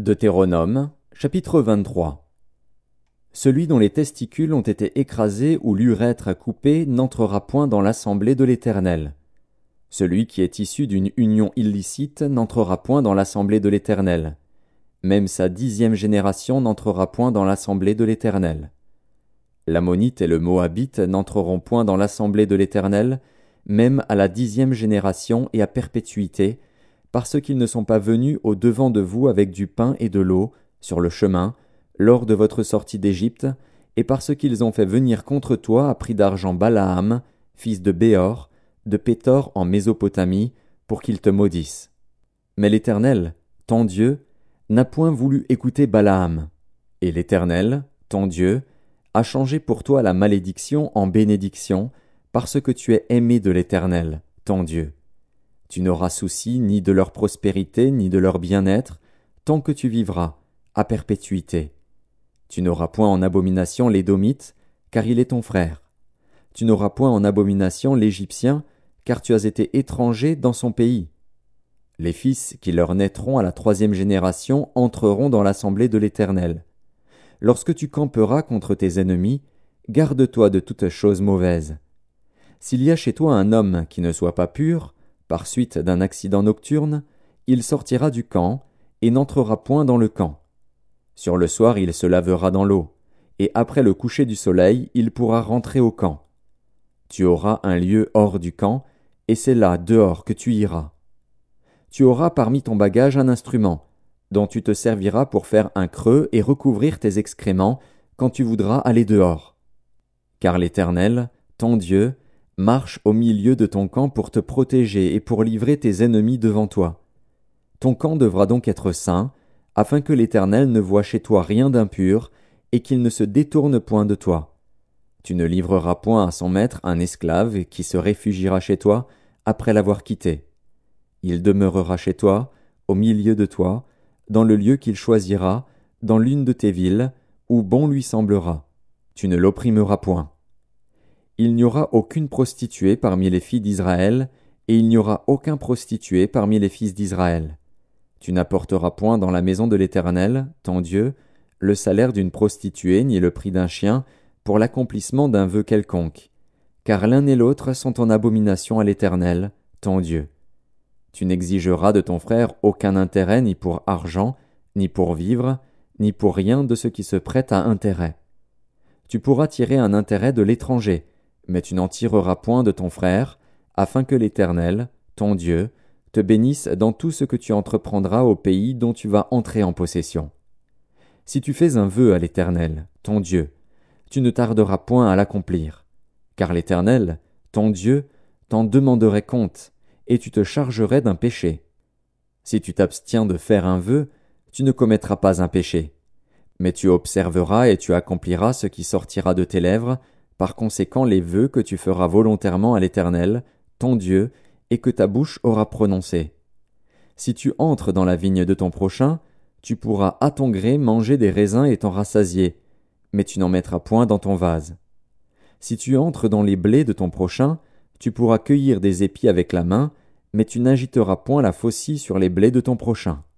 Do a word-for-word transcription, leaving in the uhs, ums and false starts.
Deutéronome, chapitre vingt-trois. Celui dont les testicules ont été écrasés ou l'urètre coupé n'entrera point dans l'assemblée de l'Éternel. Celui qui est issu d'une union illicite n'entrera point dans l'assemblée de l'Éternel. Même sa dixième génération n'entrera point dans l'assemblée de l'Éternel. L'Ammonite et le Moabite n'entreront point dans l'assemblée de l'Éternel, même à la dixième génération et à perpétuité, parce qu'ils ne sont pas venus au devant de vous avec du pain et de l'eau, sur le chemin, lors de votre sortie d'Égypte, et parce qu'ils ont fait venir contre toi à prix d'argent Balaam, fils de Béor, de Pétor en Mésopotamie, pour qu'il te maudisse. Mais l'Éternel, ton Dieu, n'a point voulu écouter Balaam, et l'Éternel, ton Dieu, a changé pour toi la malédiction en bénédiction, parce que tu es aimé de l'Éternel, ton Dieu. Tu n'auras souci ni de leur prospérité ni de leur bien-être, tant que tu vivras, à perpétuité. Tu n'auras point en abomination l'Édomite, car il est ton frère. Tu n'auras point en abomination l'Égyptien, car tu as été étranger dans son pays. Les fils qui leur naîtront à la troisième génération entreront dans l'assemblée de l'Éternel. Lorsque tu camperas contre tes ennemis, garde-toi de toute chose mauvaise. S'il y a chez toi un homme qui ne soit pas pur, par suite d'un accident nocturne, il sortira du camp, et n'entrera point dans le camp. Sur le soir il se lavera dans l'eau, et après le coucher du soleil il pourra rentrer au camp. Tu auras un lieu hors du camp, et c'est là dehors que tu iras. Tu auras parmi ton bagage un instrument, dont tu te serviras pour faire un creux et recouvrir tes excréments, quand tu voudras aller dehors. Car l'Éternel, ton Dieu, marche au milieu de ton camp pour te protéger et pour livrer tes ennemis devant toi. Ton camp devra donc être saint, afin que l'Éternel ne voie chez toi rien d'impur, et qu'il ne se détourne point de toi. Tu ne livreras point à son maître un esclave qui se réfugiera chez toi, après l'avoir quitté. Il demeurera chez toi, au milieu de toi, dans le lieu qu'il choisira, dans l'une de tes villes, où bon lui semblera. Tu ne l'opprimeras point. Il n'y aura aucune prostituée parmi les filles d'Israël, et il n'y aura aucun prostitué parmi les fils d'Israël. Tu n'apporteras point dans la maison de l'Éternel, ton Dieu, le salaire d'une prostituée ni le prix d'un chien, pour l'accomplissement d'un vœu quelconque, car l'un et l'autre sont en abomination à l'Éternel, ton Dieu. Tu n'exigeras de ton frère aucun intérêt ni pour argent, ni pour vivre, ni pour rien de ce qui se prête à intérêt. Tu pourras tirer un intérêt de l'étranger, mais tu n'en tireras point de ton frère, afin que l'Éternel, ton Dieu, te bénisse dans tout ce que tu entreprendras au pays dont tu vas entrer en possession. Si tu fais un vœu à l'Éternel, ton Dieu, tu ne tarderas point à l'accomplir, car l'Éternel, ton Dieu, t'en demanderait compte, et tu te chargerais d'un péché. Si tu t'abstiens de faire un vœu, tu ne commettras pas un péché. Mais tu observeras et tu accompliras ce qui sortira de tes lèvres, par conséquent les vœux que tu feras volontairement à l'Éternel, ton Dieu, et que ta bouche aura prononcés. Si tu entres dans la vigne de ton prochain, tu pourras à ton gré manger des raisins et t'en rassasier, mais tu n'en mettras point dans ton vase. Si tu entres dans les blés de ton prochain, tu pourras cueillir des épis avec la main, mais tu n'agiteras point la faucille sur les blés de ton prochain.